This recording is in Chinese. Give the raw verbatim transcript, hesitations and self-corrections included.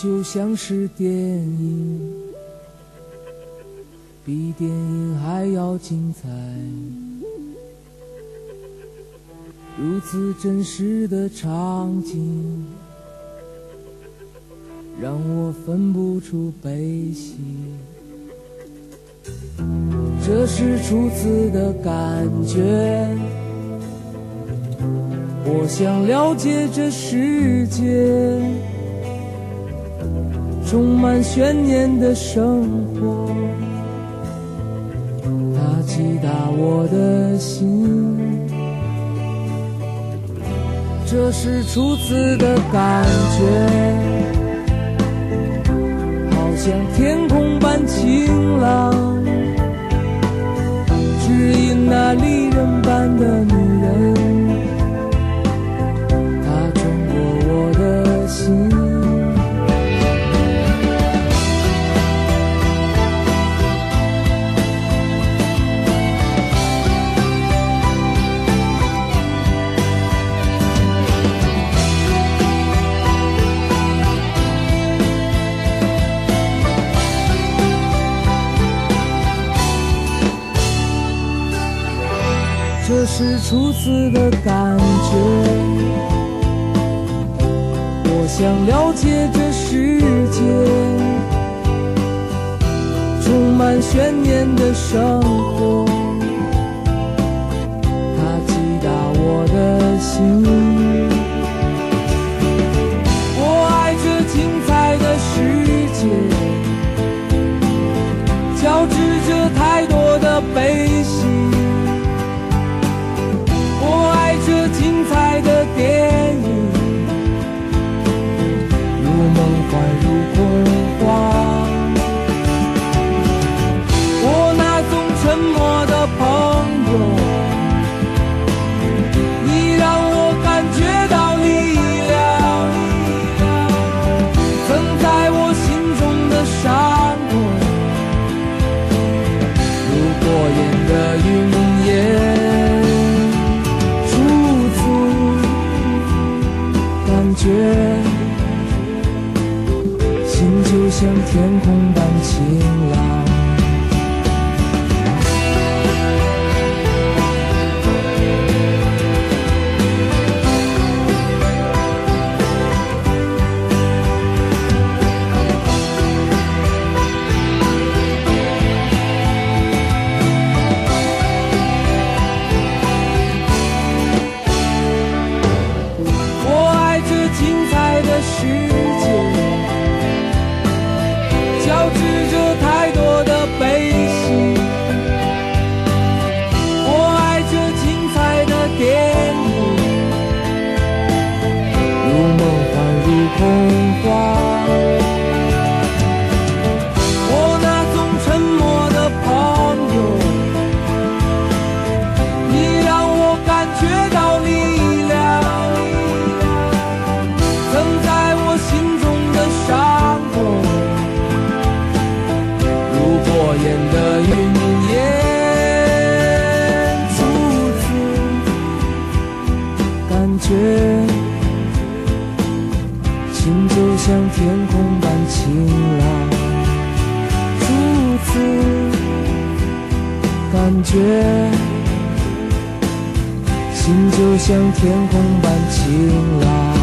就像是电影，比电影还要精彩，如此真实的场景，让我分不出悲喜。这是初次的感觉，我想了解这世界，充满悬念的生活，它击打我的心。这是初次的感觉，好像天空般晴朗，指引那离人般的女人，她穿过我的心。这是初次的感觉，我想了解这世界，充满悬念的生活，它击打我的心。我爱这精彩的世界，交织着太多的悲喜。这精彩的电影，如梦幻如童话。我那种沉默的朋友，你让我感觉到力量，曾在我心中的伤口，如过眼的云烟。觉心就像天空般晴朗，世界交织着太多的悲喜，我爱这精彩的电影，如梦幻如童话。我那种沉默的朋友，你让我感觉到力量，曾在我心中的伤口，如过眼的云烟，初次感觉心就像天空般晴朗，初次感觉心就像天空般晴朗。